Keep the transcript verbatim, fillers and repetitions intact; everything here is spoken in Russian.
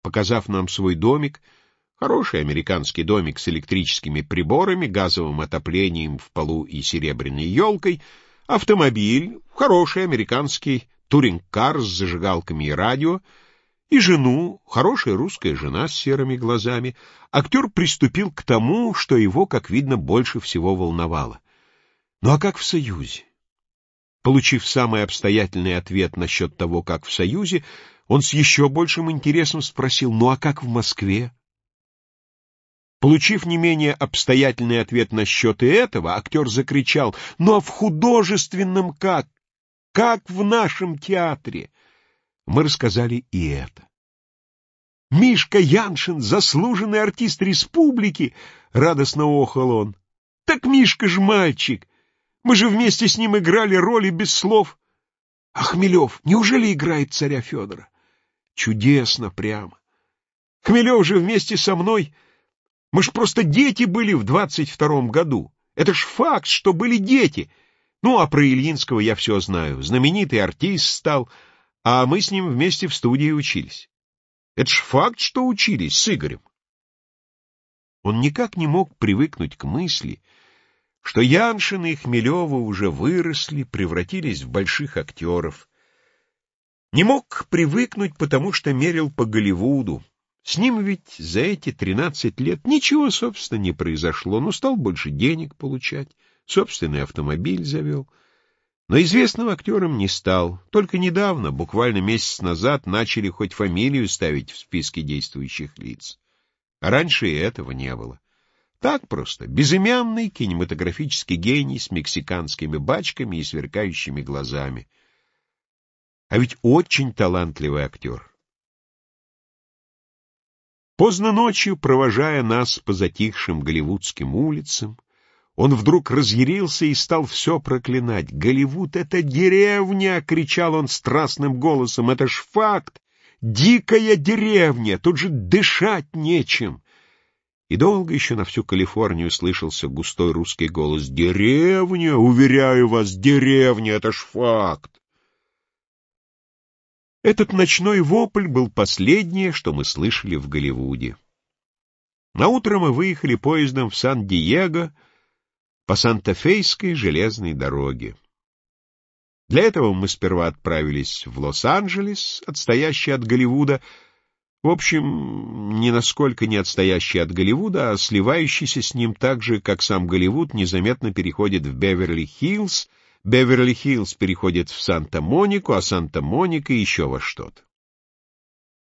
показав нам свой домик, хороший американский домик с электрическими приборами, газовым отоплением в полу и серебряной елкой, автомобиль, хороший американский туринг-кар с зажигалками и радио, и жену, хорошая русская жена с серыми глазами, актер приступил к тому, что его, как видно, больше всего волновало. Ну а как в Союзе? Получив самый обстоятельный ответ насчет того, как в Союзе, он с еще большим интересом спросил: ну а как в Москве? Получив не менее обстоятельный ответ насчет и этого, актер закричал: ну а в художественном как? Как в нашем театре? Мы рассказали и это. «Мишка Яншин, заслуженный артист республики!» — радостно охал он. «Так Мишка ж мальчик! Мы же вместе с ним играли роли без слов. А Хмелев неужели играет царя Федора? Чудесно прямо. Хмелев же вместе со мной. Мы ж просто дети были в двадцать втором году. Это ж факт, что были дети. Ну, а про Ильинского я все знаю. Знаменитый артист стал, а мы с ним вместе в студии учились. Это ж факт, что учились с Игорем». Он никак не мог привыкнуть к мысли, что Яншин и Хмелева уже выросли, превратились в больших актеров. Не мог привыкнуть, потому что мерил по Голливуду. С ним ведь за эти тринадцать лет ничего, собственно, не произошло, но стал больше денег получать, собственный автомобиль завел. Но известным актером не стал. Только недавно, буквально месяц назад, начали хоть фамилию ставить в списке действующих лиц. А раньше и этого не было. Так просто, безымянный кинематографический гений с мексиканскими бачками и сверкающими глазами. А ведь очень талантливый актер. Поздно ночью, провожая нас по затихшим голливудским улицам, он вдруг разъярился и стал все проклинать. «Голливуд — это деревня!» — кричал он страстным голосом. «Это ж факт! Дикая деревня! Тут же дышать нечем!» И долго еще на всю Калифорнию слышался густой русский голос: «Деревня! Уверяю вас, деревня! Это ж факт!» Этот ночной вопль был последнее, что мы слышали в Голливуде. Наутро мы выехали поездом в Сан-Диего по Санта-Фейской железной дороге. Для этого мы сперва отправились в Лос-Анджелес, отстоящий от Голливуда, в общем, ни насколько не отстоящий от Голливуда, а сливающийся с ним так же, как сам Голливуд незаметно переходит в Беверли-Хиллз, Беверли-Хиллз переходит в Санта-Монику, а Санта-Моника еще во что-то.